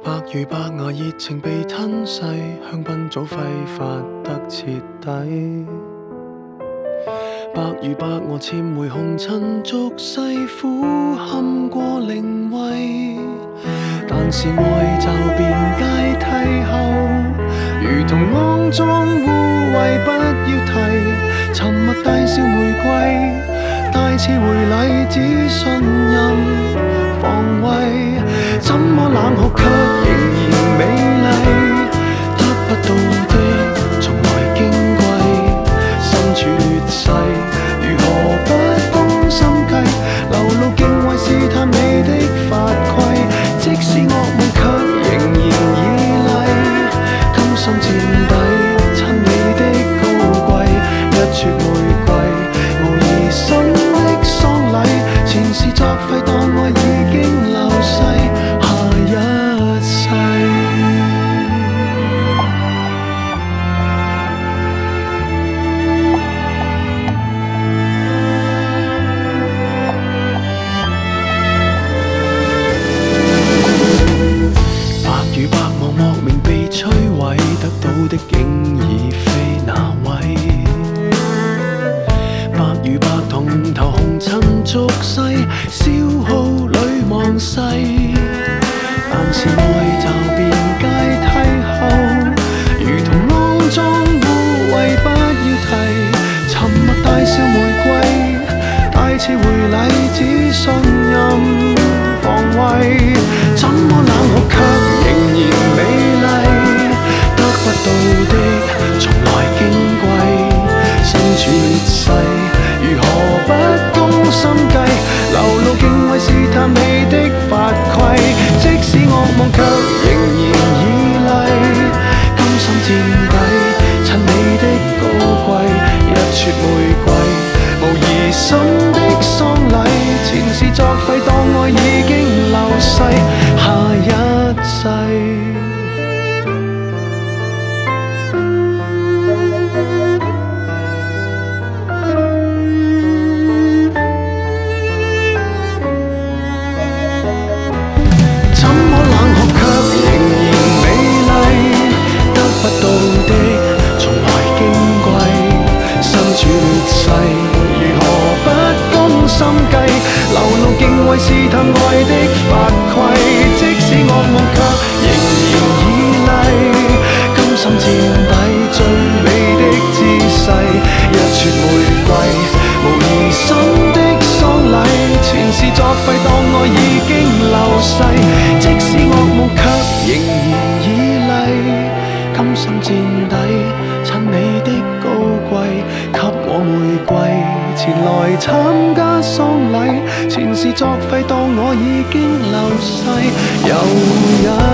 百如白牙熱情被吞噬，香檳早揮發得徹底。百如白鵝潛回紅塵俗世，苦堪過靈位。但是愛就變階梯後，如同骯髒污穢不要提。沉默大笑玫瑰，大次回禮只信任防衛。怎麼冷酷卻仍然美麗，得不到的從來矜貴。身處劣勢，如何不攻心計？流露敬畏試探你的法規，即使惡夢卻仍然倚禮。甘心墊底，親你的高貴，一撮玫瑰，無疑心的喪禮。前事作廢，當愛已經流逝，下一世。白如白茫莫名被摧毀，得到的竟已非那位。白如白同頭紅塵俗世，消耗裏忘世。但是愛就變階梯後，如同骯髒污穢不要提。沉默大笑玫瑰，大次回禮只信任防衛。怎麼冷酷卻仍然美麗，得不到的從來矜貴。身處劣勢，如何不攻心計？流露敬畏試探你的法規，即使惡夢卻仍然倚禮。甘心墊底，襯你的高貴，一撮玫瑰，無疑心的喪禮。前事作廢，當愛已經流逝，下一世。流露敬畏試探愛的法規，即使惡夢卻仍然倚禮。甘心墊底，最美的姿勢，一撮玫瑰，無疑心的喪禮。前事作廢，當愛已經流逝，即使惡夢卻仍然倚禮。甘心墊底，襯你的高貴，給我玫瑰，前來參加喪禮。前事作廢，當我已經流逝，又一